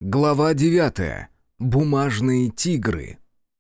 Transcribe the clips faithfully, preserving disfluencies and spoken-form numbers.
Глава девятая. Бумажные тигры.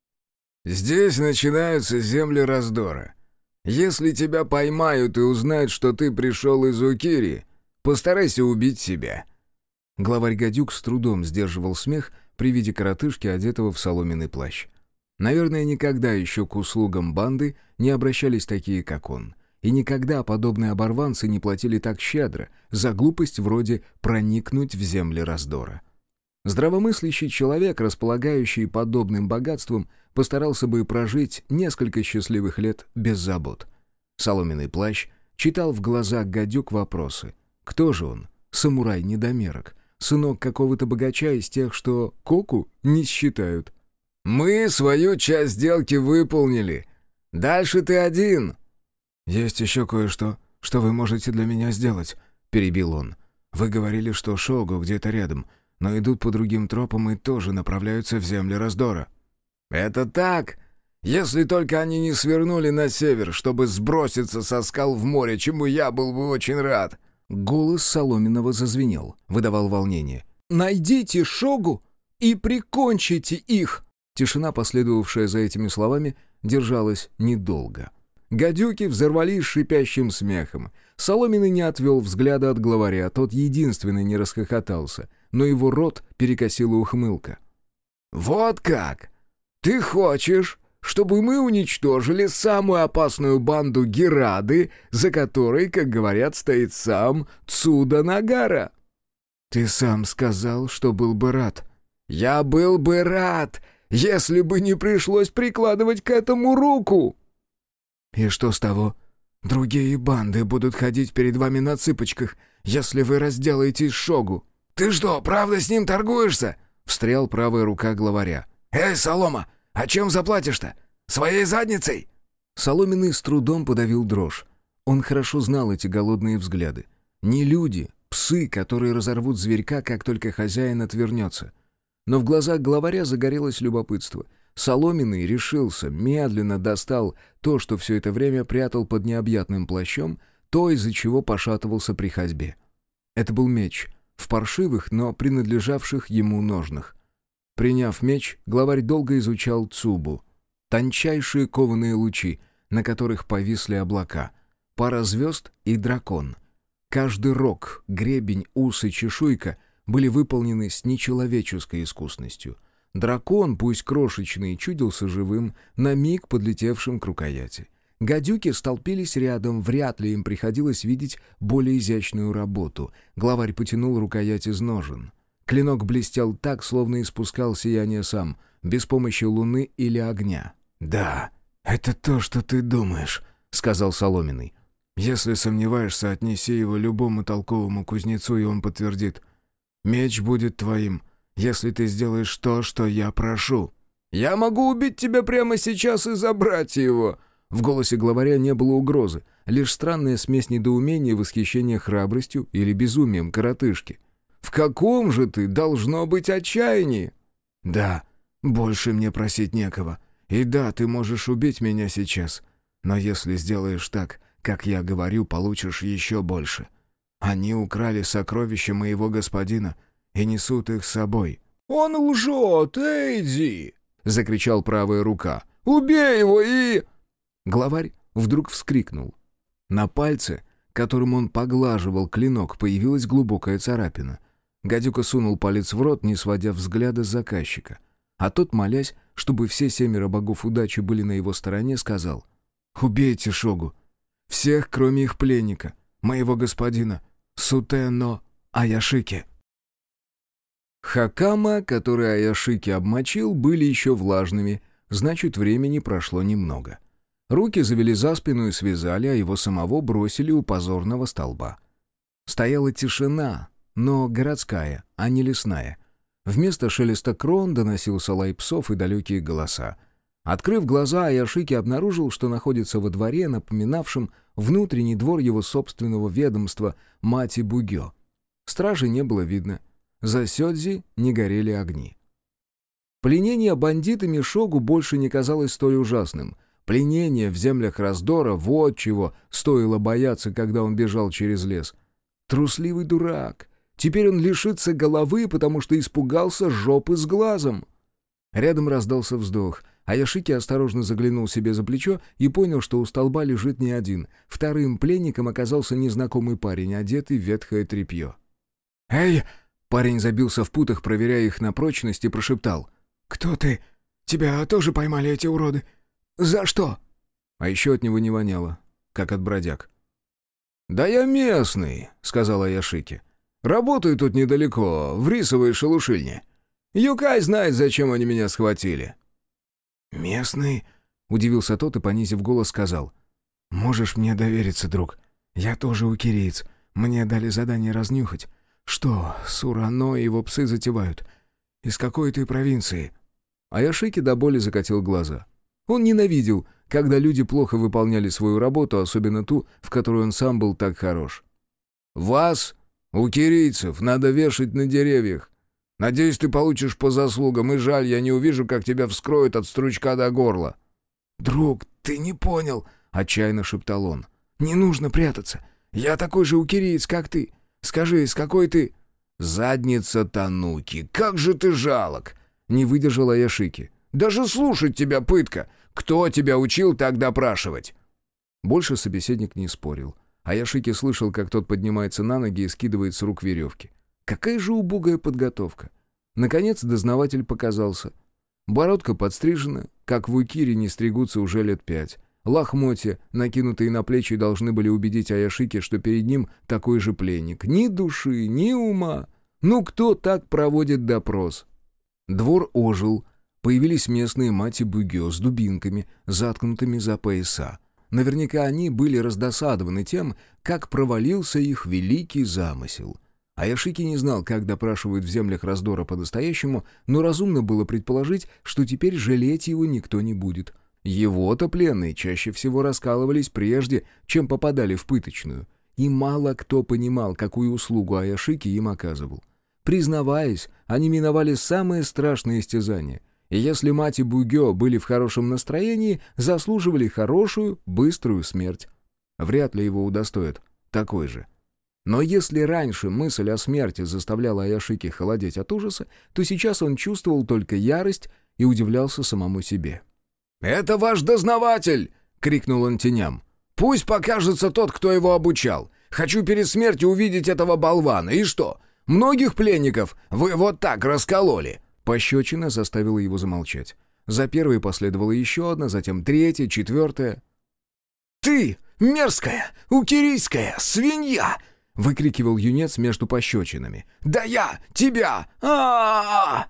«Здесь начинаются земли раздора. Если тебя поймают и узнают, что ты пришел из Укири, постарайся убить себя». Главарь Гадюк с трудом сдерживал смех при виде коротышки, одетого в соломенный плащ. Наверное, никогда еще к услугам банды не обращались такие, как он. И никогда подобные оборванцы не платили так щедро за глупость вроде проникнуть в земли раздора. Здравомыслящий человек, располагающий подобным богатством, постарался бы прожить несколько счастливых лет без забот. Соломенный плащ читал в глазах Гадюк вопросы. Кто же он? Самурай-недомерок? Сынок какого-то богача из тех, что коку не считают? «Мы свою часть сделки выполнили. Дальше ты один». «Есть еще кое-что, что вы можете для меня сделать», — перебил он. «Вы говорили, что Шогу где-то рядом, но идут по другим тропам и тоже направляются в земли раздора». «Это так, если только они не свернули на север, чтобы сброситься со скал в море, чему я был бы очень рад». Голос Соломенного зазвенел, выдавал волнение. «Найдите Шогу и прикончите их!» Тишина, последовавшая за этими словами, держалась недолго. Гадюки взорвались шипящим смехом. Соломенный не отвел взгляда от главаря, тот единственный не расхохотался, но его рот перекосила ухмылка. «Вот как! Ты хочешь, чтобы мы уничтожили самую опасную банду Герады, за которой, как говорят, стоит сам Цуда Нагара?» «Ты сам сказал, что был бы рад». «Я был бы рад, если бы не пришлось прикладывать к этому руку!» «И что с того? Другие банды будут ходить перед вами на цыпочках, если вы разделаетесь с Шогу». «Ты что, правда с ним торгуешься?» — встрял правая рука главаря. «Эй, Солома, а чем заплатишь-то? Своей задницей?» Соломенный с трудом подавил дрожь. Он хорошо знал эти голодные взгляды. Не люди, псы, которые разорвут зверька, как только хозяин отвернется. Но в глазах главаря загорелось любопытство. Соломенный решился, медленно достал то, что все это время прятал под необъятным плащом, то, из-за чего пошатывался при ходьбе. Это был меч, в паршивых, но принадлежавших ему ножнах. Приняв меч, главарь долго изучал Цубу. Тончайшие кованые лучи, на которых повисли облака, пара звезд и дракон. Каждый рог, гребень, ус и чешуйка были выполнены с нечеловеческой искусностью. Дракон, пусть крошечный, чудился живым, на миг подлетевшим к рукояти. Гадюки столпились рядом, вряд ли им приходилось видеть более изящную работу. Главарь потянул рукоять из ножен. Клинок блестел так, словно испускал сияние сам, без помощи луны или огня. «Да, это то, что ты думаешь», — сказал Соломенный. «Если сомневаешься, отнеси его любому толковому кузнецу, и он подтвердит. Меч будет твоим, если ты сделаешь то, что я прошу». «Я могу убить тебя прямо сейчас и забрать его!» В голосе главаря не было угрозы, лишь странная смесь недоумения и восхищения храбростью или безумием коротышки. «В каком же ты, должно быть, отчаянии?» «Да, больше мне просить некого. И да, ты можешь убить меня сейчас. Но если сделаешь так, как я говорю, получишь еще больше. Они украли сокровища моего господина и несут их с собой». «Он лжет, Эйди!» — закричал правая рука. «Убей его и...» Главарь вдруг вскрикнул. На пальце, которым он поглаживал клинок, появилась глубокая царапина. Гадюка сунул палец в рот, не сводя взгляда с заказчика. А тот, молясь, чтобы все семеро богов удачи были на его стороне, сказал: «Убейте Шогу! Всех, кроме их пленника, моего господина, Сутено Аяшики». Хакама, который Аяшики обмочил, были еще влажными, значит, времени прошло немного. Руки завели за спину и связали, а его самого бросили у позорного столба. Стояла тишина, но городская, а не лесная. Вместо шелеста крон доносился лай псов и далекие голоса. Открыв глаза, Аяшики обнаружил, что находится во дворе, напоминавшем внутренний двор его собственного ведомства Мати-Бугё. Стражи не было видно. За сёдзи не горели огни. Пленение бандитами Шогу больше не казалось столь ужасным. Пленение в землях раздора — вот чего стоило бояться, когда он бежал через лес. Трусливый дурак, Теперь он лишится головы, потому что испугался жопы с глазом. Рядом раздался вздох, а Яшики осторожно заглянул себе за плечо и понял, что у столба лежит не один. Вторым пленником оказался незнакомый парень, одетый в ветхое тряпье. «Эй!» — парень забился в путах, проверяя их на прочность, и прошептал. «Кто ты? Тебя тоже поймали эти уроды? За что?» А еще от него не воняло, как от бродяг. «Да я местный», — сказала Яшики. «Работаю тут недалеко, в рисовой шелушильне. Юкай знает, зачем они меня схватили». «Местный?» — удивился тот и, понизив голос, сказал. «Можешь мне довериться, друг. Я тоже укириец. Мне дали задание разнюхать. Что Сурано и его псы затевают? Из какой ты провинции?» А Яшики до боли закатил глаза. Он ненавидел, когда люди плохо выполняли свою работу, особенно ту, в которой он сам был так хорош. «Вас, укирийцев, надо вешать на деревьях. Надеюсь, ты получишь по заслугам, и жаль, я не увижу, как тебя вскроют от стручка до горла». «Друг, ты не понял», — отчаянно шептал он. «Не нужно прятаться. Я такой же укириец, как ты. Скажи, с какой ты...» «Задница Тануки, как же ты жалок!» — не выдержала Яшики. «Даже слушать тебя пытка! Кто тебя учил так допрашивать?» Больше собеседник не спорил, а Яшики слышал, как тот поднимается на ноги и скидывает с рук веревки. Какая же убогая подготовка! Наконец дознаватель показался. Бородка подстрижена, как в Укире не стригутся уже лет пять. Лохмотья, накинутые на плечи, должны были убедить Аяшики, что перед ним такой же пленник. Ни души, ни ума. Ну кто так проводит допрос? Двор ожил. Появились местные мати-бугё с дубинками, заткнутыми за пояса. Наверняка они были раздосадованы тем, как провалился их великий замысел. Аяшики не знал, как допрашивают в землях раздора по-настоящему, но разумно было предположить, что теперь жалеть его никто не будет. Его-то пленные чаще всего раскалывались прежде, чем попадали в пыточную. И мало кто понимал, какую услугу Аяшики им оказывал. Признаваясь, они миновали самые страшные истязания. И если мать и Бугё были в хорошем настроении, заслуживали хорошую, быструю смерть. Вряд ли его удостоят такой же. Но если раньше мысль о смерти заставляла Аяшики холодеть от ужаса, то сейчас он чувствовал только ярость и удивлялся самому себе. «Это ваш дознаватель!» — крикнул он теням. «Пусть покажется тот, кто его обучал. Хочу перед смертью увидеть этого болвана. И что, многих пленников вы вот так раскололи?» Пощечина заставила его замолчать. За первой последовала еще одна, затем третья, четвертая. «Ты, мерзкая, укирийская свинья!» — выкрикивал юнец между пощечинами. «Да я тебя! а а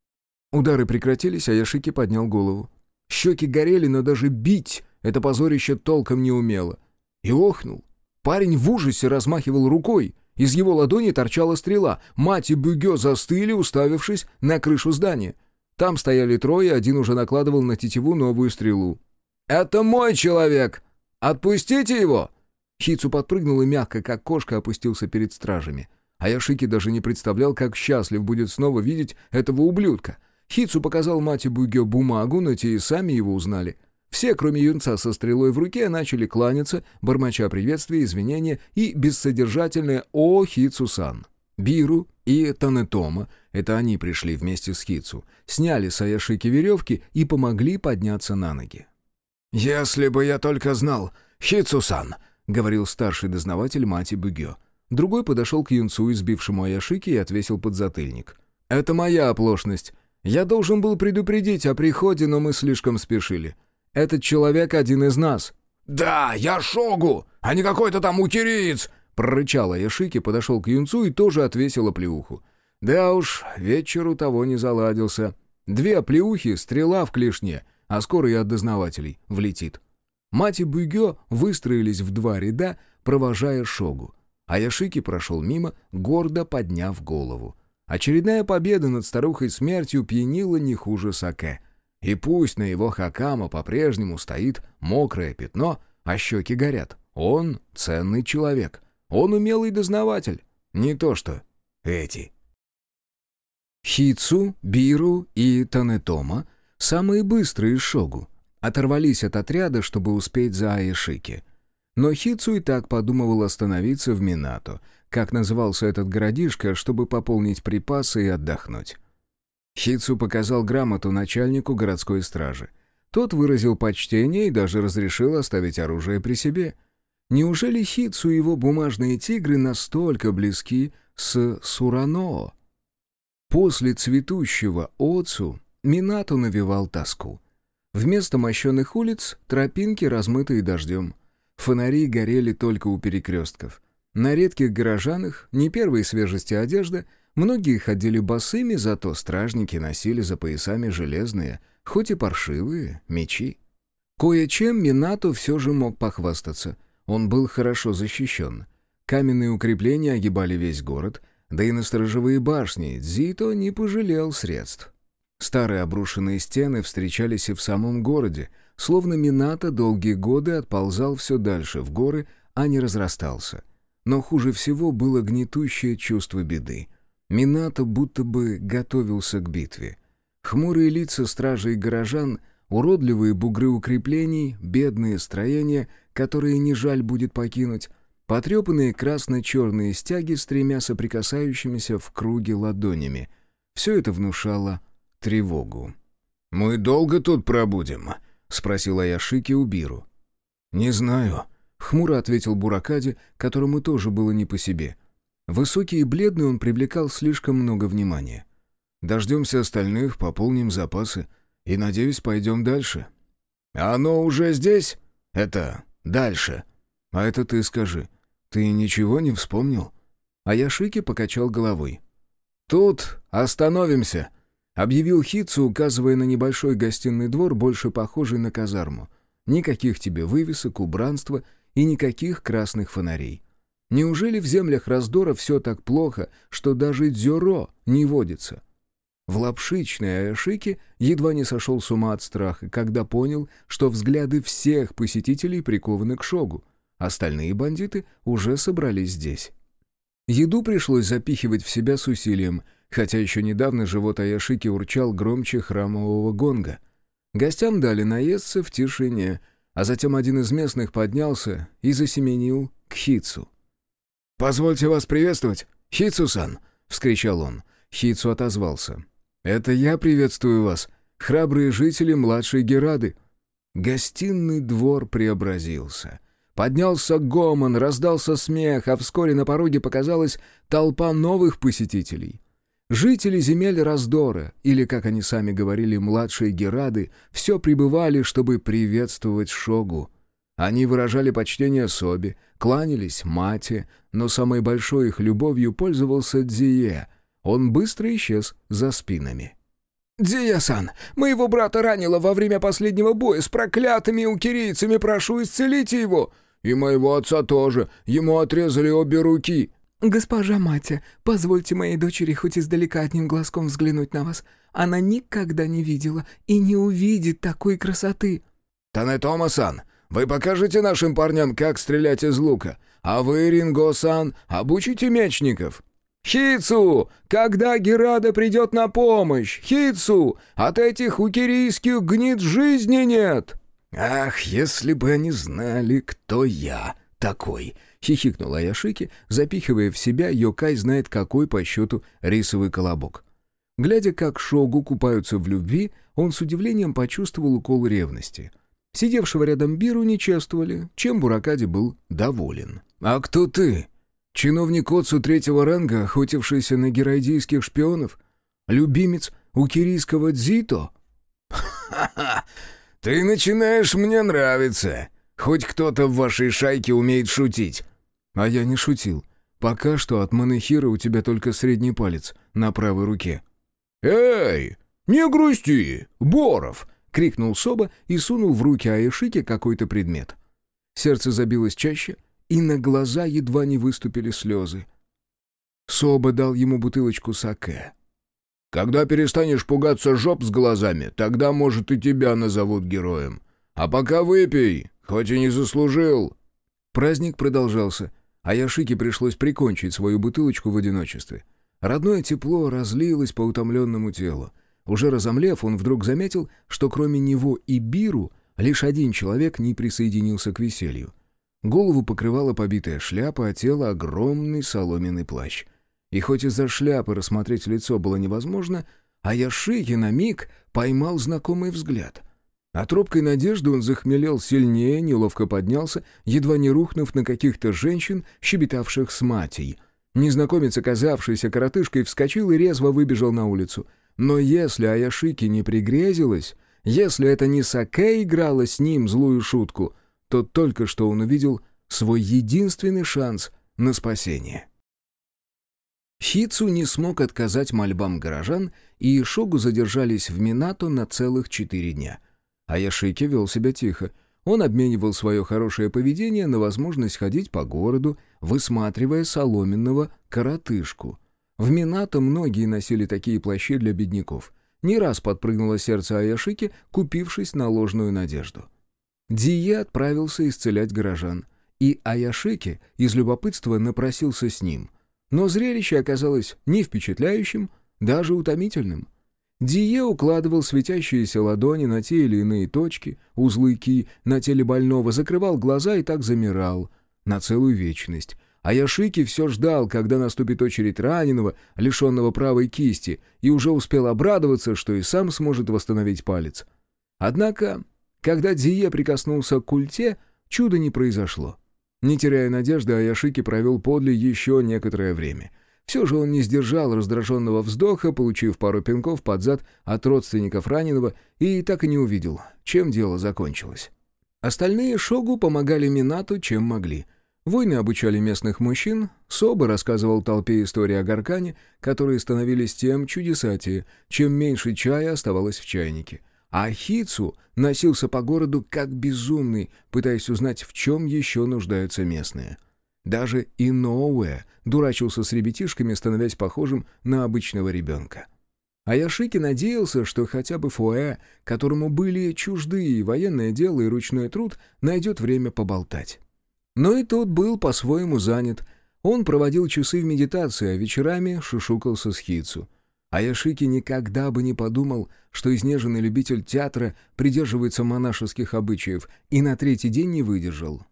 Удары прекратились, а Яшики поднял голову. Щеки горели, но даже бить это позорище толком не умело. И охнул. Парень в ужасе размахивал рукой. Из его ладони торчала стрела. Мать и Бугё застыли, уставившись на крышу здания. Там стояли трое, один уже накладывал на тетиву новую стрелу. «Это мой человек! Отпустите его!» Хицу подпрыгнул и мягко, как кошка, опустился перед стражами. А Яшики даже не представлял, как счастлив будет снова видеть этого ублюдка. Хицу показал мать и Бугё бумагу, но те и сами его узнали. Все, кроме юнца со стрелой в руке, начали кланяться, бормоча приветствия, извинения и бессодержательное «О, Хицу-сан». Биру и Танетома, это они пришли вместе с Хицу, сняли с Аяшики веревки и помогли подняться на ноги. «Если бы я только знал, Хицу-сан», — говорил старший дознаватель мати Бугё. Другой подошел к юнцу, избившему Аяшики, и отвесил подзатыльник. «Это моя оплошность. Я должен был предупредить о приходе, но мы слишком спешили. Этот человек один из нас». «Да, я Шогу, а не какой-то там укириец!» — прорычал Аяшики, подошел к юнцу и тоже отвесил оплеуху. Да уж, вечер у того не заладился. Две оплеухи, стрела в клешне, а скоро и от дознавателей влетит. Мать и Бугё выстроились в два ряда, провожая Шогу. Аяшики прошел мимо, гордо подняв голову. Очередная победа над старухой смертью пьянила не хуже саке. И пусть на его хакама по-прежнему стоит мокрое пятно, а щеки горят. Он ценный человек. Он умелый дознаватель. Не то что эти. Хицу, Биру и Танетома, самые быстрые из Шогу, оторвались от отряда, чтобы успеть за Аяшики. Но Хицу и так подумывал остановиться в Минато, как назывался этот городишко, чтобы пополнить припасы и отдохнуть. Хитсу показал грамоту начальнику городской стражи. Тот выразил почтение и даже разрешил оставить оружие при себе. Неужели Хитсу и его бумажные тигры настолько близки с Сураноо? После цветущего Оцу Минато навевал тоску. Вместо мощенных улиц — тропинки, размытые дождем. Фонари горели только у перекрестков. На редких горожанах, не первой свежести одежда, многие ходили босыми, зато стражники носили за поясами железные, хоть и паршивые, мечи. Кое-чем Минато все же мог похвастаться. Он был хорошо защищен. Каменные укрепления огибали весь город, да и на сторожевые башни Дзито не пожалел средств. Старые обрушенные стены встречались и в самом городе, словно Минато долгие годы отползал все дальше в горы, а не разрастался. Но хуже всего было гнетущее чувство беды. Минато будто бы готовился к битве. Хмурые лица стражей и горожан, уродливые бугры укреплений, бедные строения, которые не жаль будет покинуть, потрепанные красно-черные стяги с тремя соприкасающимися в круге ладонями. Все это внушало тревогу. «Мы долго тут пробудем?» — спросил Аяшики у Биру. «Не знаю», — хмуро ответил Буракади, которому тоже было не по себе. Высокий и бледный он привлекал слишком много внимания. «Дождемся остальных, пополним запасы и, надеюсь, пойдем дальше». «Оно уже здесь? Это дальше?» «А это ты скажи. Ты ничего не вспомнил?» Аяшики покачал головой. «Тут остановимся», — объявил Хитсу, указывая на небольшой гостиный двор, больше похожий на казарму. Никаких тебе вывесок, убранства и никаких красных фонарей. Неужели в землях раздора все так плохо, что даже дзюро не водится? В лапшичной Аяшики едва не сошел с ума от страха, когда понял, что взгляды всех посетителей прикованы к шогу. Остальные бандиты уже собрались здесь. Еду пришлось запихивать в себя с усилием, хотя еще недавно живот Аяшики урчал громче храмового гонга. Гостям дали наесться в тишине, а затем один из местных поднялся и засеменил к Хитсу. «Позвольте вас приветствовать, Хитсу-сан!» — вскричал он. Хитсу отозвался. «Это я приветствую вас, храбрые жители младшей Герады». Гостиный двор преобразился. Поднялся гомон, раздался смех, а вскоре на пороге показалась толпа новых посетителей. Жители земель раздора, или, как они сами говорили, младшие Герады, все прибывали, чтобы приветствовать шогу. Они выражали почтение Соби, кланялись Мате, но самой большой их любовью пользовался Дзие. Он быстро исчез за спинами. «Дзие-сан, моего брата ранило во время последнего боя с проклятыми укирийцами, прошу, исцелите его!» «И моего отца тоже, ему отрезали обе руки!» «Госпожа Матя, позвольте моей дочери хоть издалека одним глазком взглянуть на вас. Она никогда не видела и не увидит такой красоты». «Танетома-сан, вы покажете нашим парням, как стрелять из лука, а вы, Ринго-сан, обучите мечников». «Хитсу! Когда Герада придет на помощь? Хитсу! От этих укирийских гнид жизни нет!» «Ах, если бы они знали, кто я такой!» — хихикнул Аяшики, запихивая в себя йокай знает какой по счету рисовый колобок. Глядя, как шогу купаются в любви, он с удивлением почувствовал укол ревности. Сидевшего рядом Биру не чествовали, чем Буракади был доволен. «А кто ты? Чиновник Отцу третьего ранга, охотившийся на герайдийских шпионов? Любимец укирийского Дзито?» «Ха-ха! Ты начинаешь мне нравиться. Хоть кто-то в вашей шайке умеет шутить». «А я не шутил. Пока что от Манэхира у тебя только средний палец на правой руке». «Эй, не грусти, Боров!» — крикнул Соба и сунул в руки Аяшики какой-то предмет. Сердце забилось чаще, и на глаза едва не выступили слезы. Соба дал ему бутылочку саке. «Когда перестанешь пугаться жоп с глазами, тогда, может, и тебя назовут героем. А пока выпей, хоть и не заслужил». Праздник продолжался, а Яшике пришлось прикончить свою бутылочку в одиночестве. Родное тепло разлилось по утомленному телу. Уже разомлев, он вдруг заметил, что кроме него и Биру лишь один человек не присоединился к веселью. Голову покрывала побитая шляпа, а тело — огромный соломенный плащ. И хоть из-за шляпы рассмотреть лицо было невозможно, Аяшики на миг поймал знакомый взгляд. От робкой надежды он захмелел сильнее, неловко поднялся, едва не рухнув на каких-то женщин, щебетавших с матей. Незнакомец, оказавшийся коротышкой, вскочил и резво выбежал на улицу. Но если Аяшики не пригрезилось, если это не Сакэ играла с ним злую шутку, то только что он увидел свой единственный шанс на спасение. Хицу не смог отказать мольбам горожан, и Шогу задержались в Минато на целых четыре дня. Аяшики вел себя тихо. Он обменивал свое хорошее поведение на возможность ходить по городу, высматривая соломенного коротышку. В Минато многие носили такие плащи для бедняков. Не раз подпрыгнуло сердце Аяшики, купившись на ложную надежду. Дие отправился исцелять горожан, и Аяшики из любопытства напросился с ним. Но зрелище оказалось не впечатляющим, даже утомительным. Дие укладывал светящиеся ладони на те или иные точки, узлы ки на теле больного, закрывал глаза и так замирал на целую вечность. Аяшики все ждал, когда наступит очередь раненого, лишенного правой кисти, и уже успел обрадоваться, что и сам сможет восстановить палец. Однако, когда Дие прикоснулся к культе, чуда не произошло. Не теряя надежды, Аяшики провел подле еще некоторое время. Все же он не сдержал раздраженного вздоха, получив пару пинков под зад от родственников раненого, и так и не увидел, чем дело закончилось. Остальные шогу помогали Минато, чем могли. Воины обучали местных мужчин, Соба рассказывал толпе истории о Гаркане, которые становились тем чудесатее, чем меньше чая оставалось в чайнике. А Хицу носился по городу как безумный, пытаясь узнать, в чем еще нуждаются местные. Даже Иноуэ дурачился с ребятишками, становясь похожим на обычного ребенка. Аяшики надеялся, что хотя бы Фуэ, которому были чужды и военное дело, и ручной труд, найдет время поболтать. Но и тот был по-своему занят. Он проводил часы в медитации, а вечерами шушукался с Хицу. Аяшики никогда бы не подумал, что изнеженный любитель театра придерживается монашеских обычаев, и на третий день не выдержал.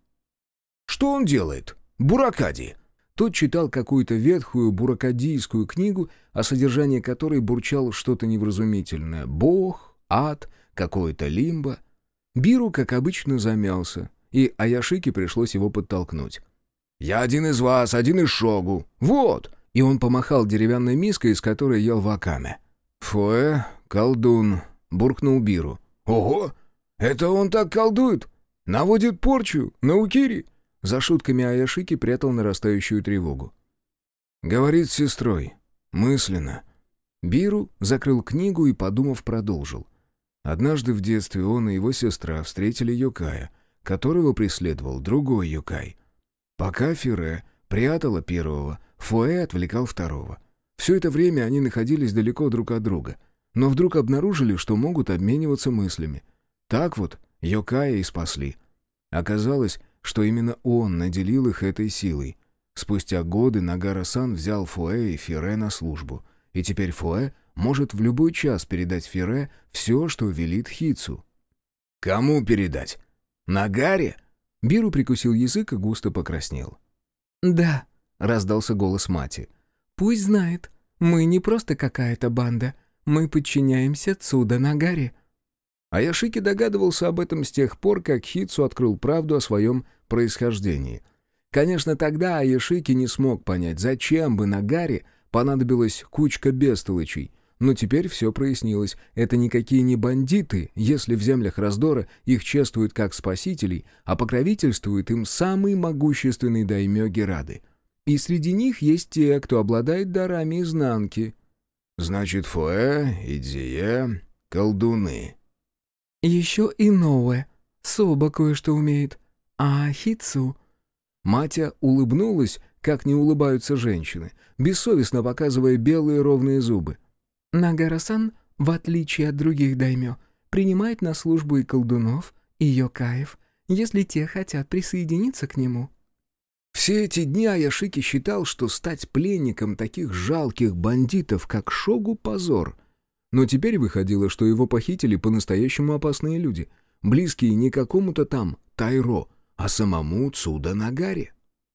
«Что он делает? Буракади!» Тот читал какую-то ветхую буракадийскую книгу, о содержании которой бурчал что-то невразумительное. Бог, ад, какое-то лимбо. Биру, как обычно, замялся, и Аяшики пришлось его подтолкнуть. «Я один из вас, один из шогу. Вот!» И он помахал деревянной миской, из которой ел вакаме. «Фуэ, колдун», — буркнул Биру. «Ого! Это он так колдует? Наводит порчу на Укири?» За шутками Аяшики прятал нарастающую тревогу. «Говорит с сестрой. Мысленно». Биру закрыл книгу и, подумав, продолжил. Однажды в детстве он и его сестра встретили Йокая, которого преследовал другой Йокай. Пока Фире прятала первого, Фуэ отвлекал второго. Все это время они находились далеко друг от друга, но вдруг обнаружили, что могут обмениваться мыслями. Так вот Йокая и спасли. Оказалось, что именно он наделил их этой силой. Спустя годы Нагара-сан взял Фуэ и Фире на службу, и теперь Фуэ может в любой час передать Фире все, что велит Хицу. «Кому передать? Нагаре?» Биру прикусил язык и густо покраснел. «Да», — раздался голос мати. «Пусть знает, мы не просто какая-то банда, мы подчиняемся Цуда Нагаре». Аяшики догадывался об этом с тех пор, как Хицу открыл правду о своем происхождении. Конечно, тогда Аяшики не смог понять, зачем бы Нагаре понадобилась кучка бестолочей, но теперь все прояснилось. Это никакие не бандиты, если в землях раздора их чествуют как спасителей, а покровительствует им самый могущественный даймё Герады. И среди них есть те, кто обладает дарами изнанки. Значит, Фуэ и Дзие — колдуны. «Еще и Ноуэ. Соба кое-что умеет. А Хицу...» Матя улыбнулась, как не улыбаются женщины, бессовестно показывая белые ровные зубы. «Нагара-сан, в отличие от других даймё, принимает на службу и колдунов, и йокаев, если те хотят присоединиться к нему». Все эти дни Аяшики считал, что стать пленником таких жалких бандитов, как Шогу, позор. Но теперь выходило, что его похитили по-настоящему опасные люди, близкие не какому-то там Тайро, а самому Цуда-Нагаре.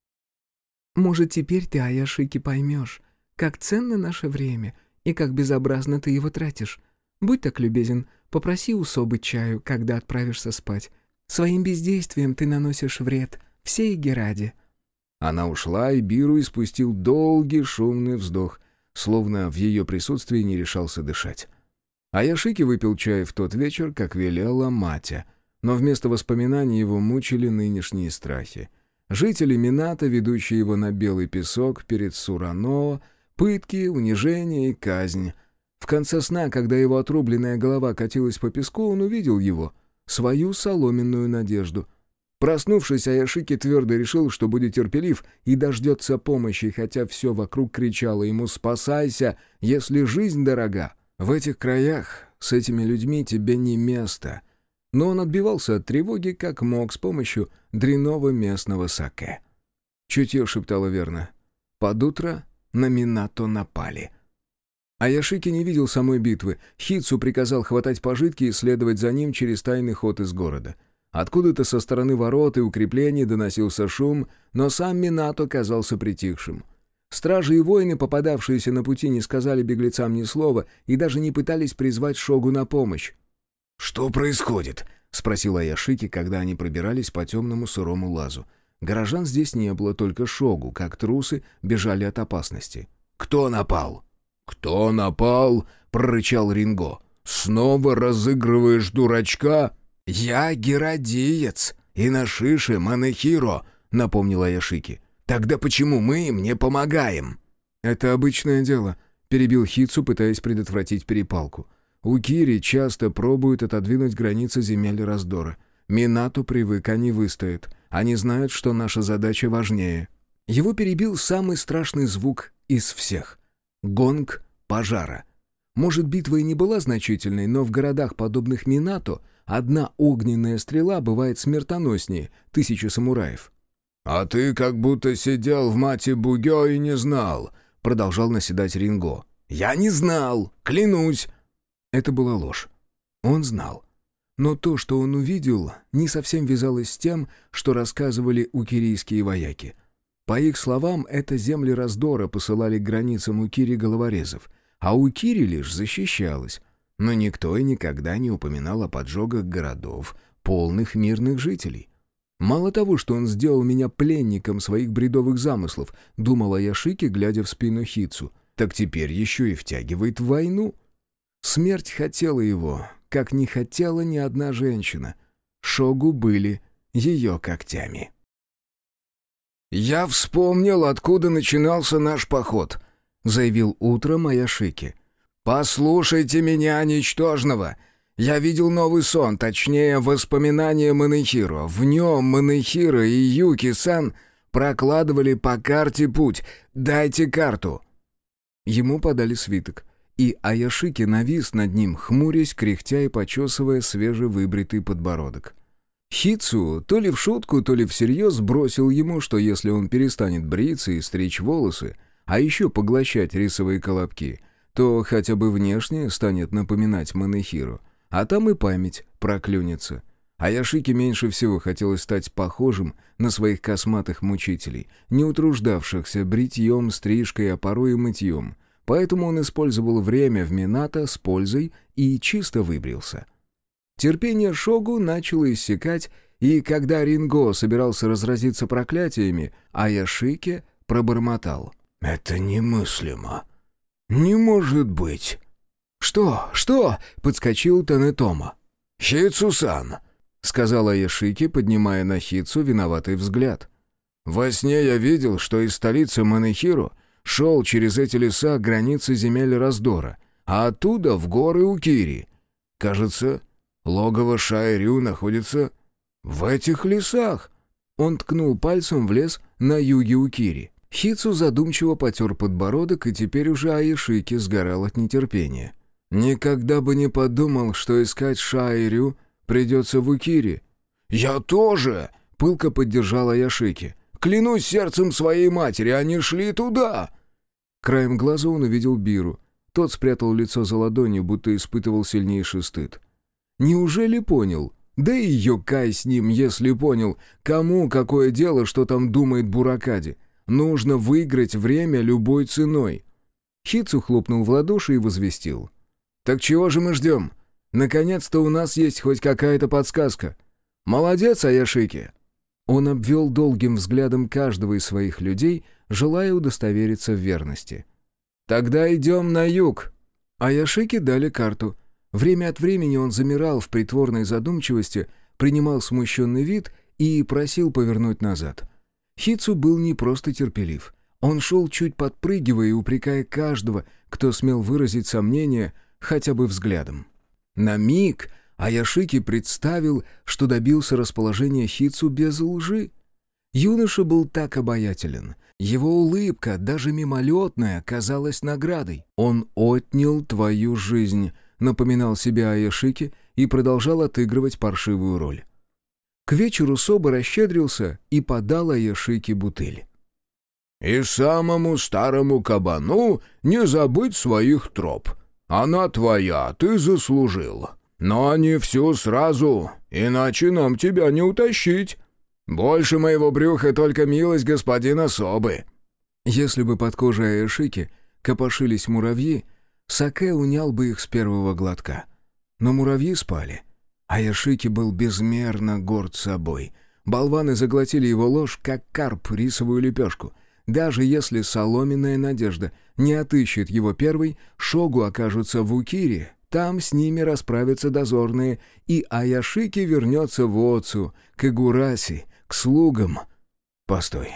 Может, теперь ты, Аяшики, поймешь, как ценно наше время и как безобразно ты его тратишь. Будь так любезен, попроси у Собы чаю, когда отправишься спать. Своим бездействием ты наносишь вред всей Гераде». Она ушла, и Биру испустил долгий шумный вздох, словно в ее присутствии не решался дышать. Аяшики выпил чай в тот вечер, как велела Матя, но вместо воспоминаний его мучили нынешние страхи. Жители Минато, ведущие его на белый песок перед Сураноо, пытки, унижение и казнь. В конце сна, когда его отрубленная голова катилась по песку, он увидел его, свою соломенную надежду. Проснувшись, Аяшики твердо решил, что будет терпелив и дождется помощи, хотя все вокруг кричало ему «Спасайся, если жизнь дорога!» В этих краях с этими людьми тебе не место. Но он отбивался от тревоги как мог с помощью дрянного местного саке. Чутье шептало верно. Под утро на Минато напали. Аяшики не видел самой битвы. Хитсу приказал хватать пожитки и следовать за ним через тайный ход из города. Откуда-то со стороны ворот и укреплений доносился шум, но сам Минато казался притихшим. Стражи и воины, попадавшиеся на пути, не сказали беглецам ни слова и даже не пытались призвать Шогу на помощь. «Что происходит?» — спросил Аяшики, когда они пробирались по темному сырому лазу. Горожан здесь не было, только Шогу, как трусы, бежали от опасности. «Кто напал?» «Кто напал?» — прорычал Ринго. «Снова разыгрываешь дурачка?» «Я геродиец, и Нашиши Манэхиро», — напомнил Аяшики. «Тогда почему мы им не помогаем?» «Это обычное дело», — перебил Хитсу, пытаясь предотвратить перепалку. «У Кири часто пробуют отодвинуть границы земель раздора. Минато привык, они выстоят. Они знают, что наша задача важнее». Его перебил самый страшный звук из всех — гонг пожара. Может, битва и не была значительной, но в городах, подобных Минато, одна огненная стрела бывает смертоноснее тысячи самураев. «А ты как будто сидел в Мати-Бугё и не знал», — продолжал наседать Ринго. «Я не знал, клянусь». Это была ложь. Он знал. Но то, что он увидел, не совсем вязалось с тем, что рассказывали укирийские вояки. По их словам, это земли раздора посылали к границам Укири головорезов, а Укири лишь защищалась. Но никто и никогда не упоминал о поджогах городов, полных мирных жителей. «Мало того, что он сделал меня пленником своих бредовых замыслов», — думал Аяшики, глядя в спину Хитсу, «так теперь еще и втягивает в войну». Смерть хотела его, как не хотела ни одна женщина. Шогу были ее когтями. «Я вспомнил, откуда начинался наш поход», — заявил утром Аяшики. «Послушайте меня, ничтожного! Я видел новый сон, точнее, воспоминания Манэхиро. В нем Манэхиро и Юки-сан прокладывали по карте путь. Дайте карту!» Ему подали свиток, и Аяшики навис над ним, хмурясь, кряхтя и почесывая свежевыбритый подбородок. Хитсу то ли в шутку, то ли всерьез бросил ему, что если он перестанет бриться и стричь волосы, а еще поглощать рисовые колобки, то хотя бы внешне станет напоминать Манэхиро. А там и память проклюнется. Аяшике меньше всего хотелось стать похожим на своих косматых мучителей, не утруждавшихся бритьем, стрижкой, а порой и мытьем. Поэтому он использовал время в Минато с пользой и чисто выбрился. Терпение Шогу начало иссякать, и когда Ринго собирался разразиться проклятиями, Аяшике пробормотал. «Это немыслимо. Не может быть». «Что? Что?» — подскочил Танэтома. «Хитсу-сан», — сказала Аяшики, поднимая на Хитсу виноватый взгляд. «Во сне я видел, что из столицы Манэхиро шел через эти леса к границе земель раздора, а оттуда в горы Укири. Кажется, логово Шайрю находится в этих лесах». Он ткнул пальцем в лес на юге Укири. Хитсу задумчиво потер подбородок, и теперь уже Аяшики сгорал от нетерпения. «Никогда бы не подумал, что искать Шайрю придется в Укири». «Я тоже!» — пылко поддержал Аяшики. «Клянусь сердцем своей матери, они шли туда!» Краем глаза он увидел Биру. Тот спрятал лицо за ладонью, будто испытывал сильнейший стыд. Неужели понял? Да и Йокай с ним, если понял, кому какое дело, что там думает Буракади. Нужно выиграть время любой ценой. Хицу хлопнул в ладоши и возвестил. «Так чего же мы ждем? Наконец-то у нас есть хоть какая-то подсказка. Молодец, Аяшики!» Он обвел долгим взглядом каждого из своих людей, желая удостовериться в верности. «Тогда идем на юг». Аяшики дали карту. Время от времени он замирал в притворной задумчивости, принимал смущенный вид и просил повернуть назад. Хицу был не просто терпелив. Он шел чуть подпрыгивая и упрекая каждого, кто смел выразить сомнение хотя бы взглядом. На миг Аяшики представил, что добился расположения Хицу без лжи. Юноша был так обаятелен. Его улыбка, даже мимолетная, казалась наградой. «Он отнял твою жизнь», — напоминал себе Аяшики и продолжал отыгрывать паршивую роль. К вечеру Соба расщедрился и подал Аяшики бутыль. «И самому старому кабану не забыть своих троп. Она твоя, ты заслужил. Но не всю сразу, иначе нам тебя не утащить. Больше моего брюха только милость господина Собы». Если бы под кожей Аяшики копошились муравьи, саке унял бы их с первого глотка. Но муравьи спали. Аяшики был безмерно горд собой. Болваны заглотили его ложь, как карп рисовую лепешку. Даже если соломенная надежда не отыщет его первой, шогу окажутся в Укире, там с ними расправятся дозорные, и Аяшики вернется в Оцу, к Игураси, к слугам. Постой,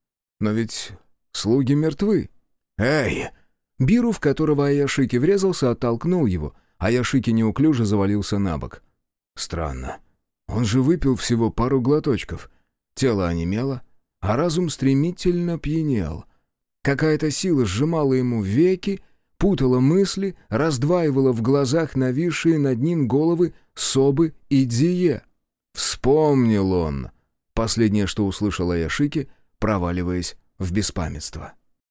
но ведь слуги мертвы. Эй! Биру, в которого Аяшики врезался, оттолкнул его. Аяшики неуклюже завалился на бок. Странно. Он же выпил всего пару глоточков. Тело онемело, а разум стремительно пьянел. Какая-то сила сжимала ему веки, путала мысли, раздваивала в глазах нависшие над ним головы Собы и Дзие. Вспомнил он. Последнее, что услышал Аяшики, проваливаясь в беспамятство.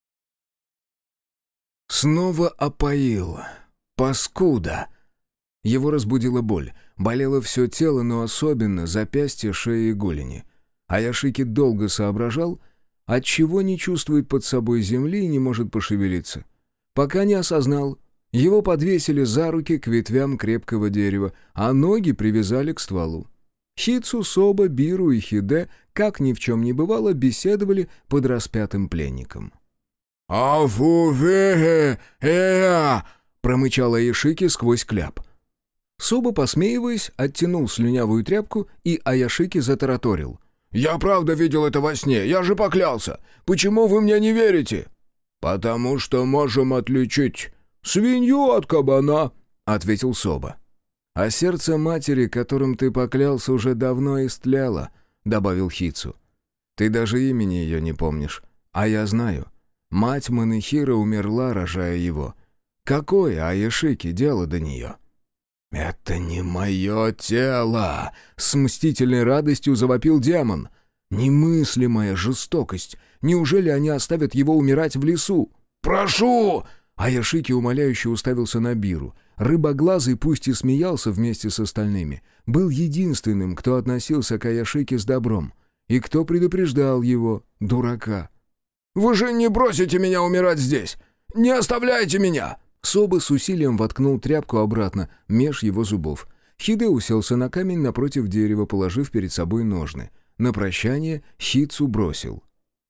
Снова опоил. Паскуда. Его разбудила боль. Болело все тело, но особенно запястья, шея и голени. Аяшики долго соображал, отчего не чувствует под собой земли и не может пошевелиться. Пока не осознал. Его подвесили за руки к ветвям крепкого дерева, а ноги привязали к стволу. Хицу, Соба, Биру и Хиде, как ни в чем не бывало, беседовали под распятым пленником. «Афу-ве-э-э-а!» — промычал Аяшики сквозь кляп. Соба, посмеиваясь, оттянул слюнявую тряпку, и Аяшики затараторил. «Я правда видел это во сне, я же поклялся. Почему вы мне не верите?» «Потому что можем отличить свинью от кабана», — ответил Соба. «А сердце матери, которым ты поклялся, уже давно истлело», — добавил Хицу. «Ты даже имени ее не помнишь, а я знаю. Мать Манэхира умерла, рожая его. Какое Аяшики дело до нее?» «Это не мое тело!» — с мстительной радостью завопил демон. «Немыслимая жестокость! Неужели они оставят его умирать в лесу?» «Прошу!» Аяшики умоляюще уставился на Биру. Рыбоглазый, пусть и смеялся вместе с остальными, был единственным, кто относился к Аяшики с добром. И кто предупреждал его, дурака. «Вы же не бросите меня умирать здесь! Не оставляйте меня!» Соба с усилием воткнул тряпку обратно, меж его зубов. Хиде уселся на камень напротив дерева, положив перед собой ножны. На прощание Хицу бросил.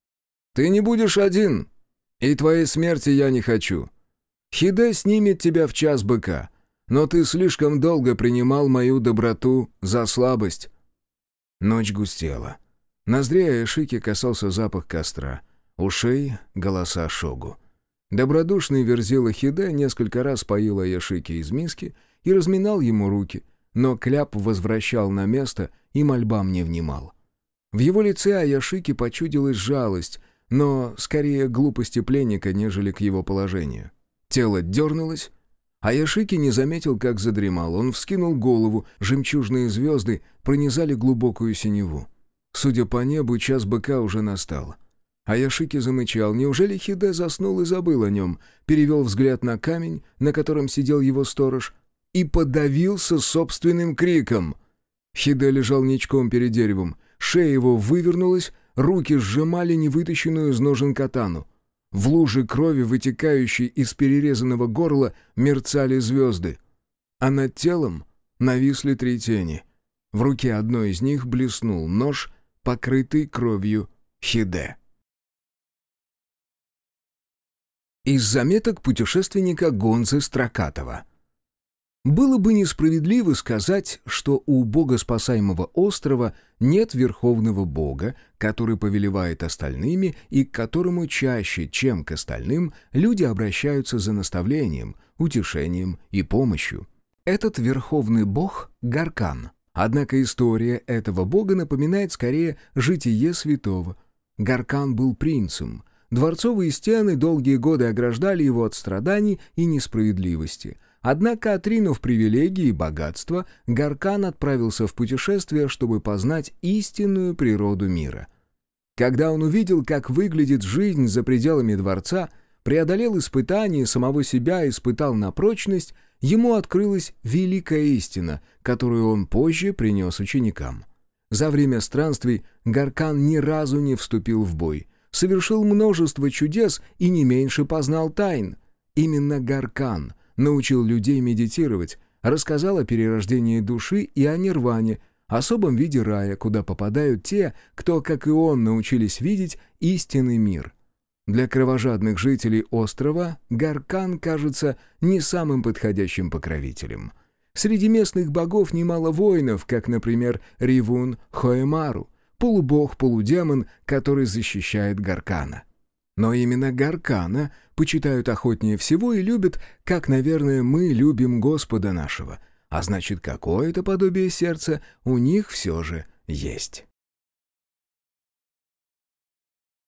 «Ты не будешь один, и твоей смерти я не хочу. Хиде снимет тебя в час быка, но ты слишком долго принимал мою доброту за слабость». Ночь густела. Ноздрей Аяшики касался запах костра, ушей — голоса шогу. Добродушный верзила Хиде несколько раз поил Аяшики из миски и разминал ему руки, но кляп возвращал на место и мольбам не внимал. В его лице Аяшики почудилась жалость, но скорее глупости пленника, нежели к его положению. Тело дернулось. Аяшики не заметил, как задремал. Он вскинул голову, жемчужные звезды пронизали глубокую синеву. Судя по небу, час быка уже настал. Аяшики замычал. Неужели Хиде заснул и забыл о нем? Перевел взгляд на камень, на котором сидел его сторож, и подавился собственным криком. Хиде лежал ничком перед деревом. Шея его вывернулась, руки сжимали невытащенную из ножен катану. В луже крови, вытекающей из перерезанного горла, мерцали звезды. А над телом нависли три тени. В руке одной из них блеснул нож, покрытый кровью Хиде. Из заметок путешественника Гонзы Строкатова. Было бы несправедливо сказать, что у богоспасаемого острова нет верховного бога, который повелевает остальными и к которому чаще, чем к остальным, люди обращаются за наставлением, утешением и помощью. Этот верховный бог — Гаркан. Однако история этого бога напоминает скорее житие святого. Гаркан был принцем. Дворцовые стены долгие годы ограждали его от страданий и несправедливости. Однако, отринув привилегии и богатство, Гаркан отправился в путешествие, чтобы познать истинную природу мира. Когда он увидел, как выглядит жизнь за пределами дворца, преодолел испытания, самого себя испытал на прочность, ему открылась великая истина, которую он позже принес ученикам. За время странствий Гаркан ни разу не вступил в бой, совершил множество чудес и не меньше познал тайн. Именно Гаркан научил людей медитировать, рассказал о перерождении души и о нирване, особом виде рая, куда попадают те, кто, как и он, научились видеть истинный мир. Для кровожадных жителей острова Гаркан кажется не самым подходящим покровителем. Среди местных богов немало воинов, как, например, Ривун Хоэмару, полубог-полудемон, который защищает Гаркана. Но именно Гаркана почитают охотнее всего и любят, как, наверное, мы любим Господа нашего. А значит, какое-то подобие сердца у них все же есть.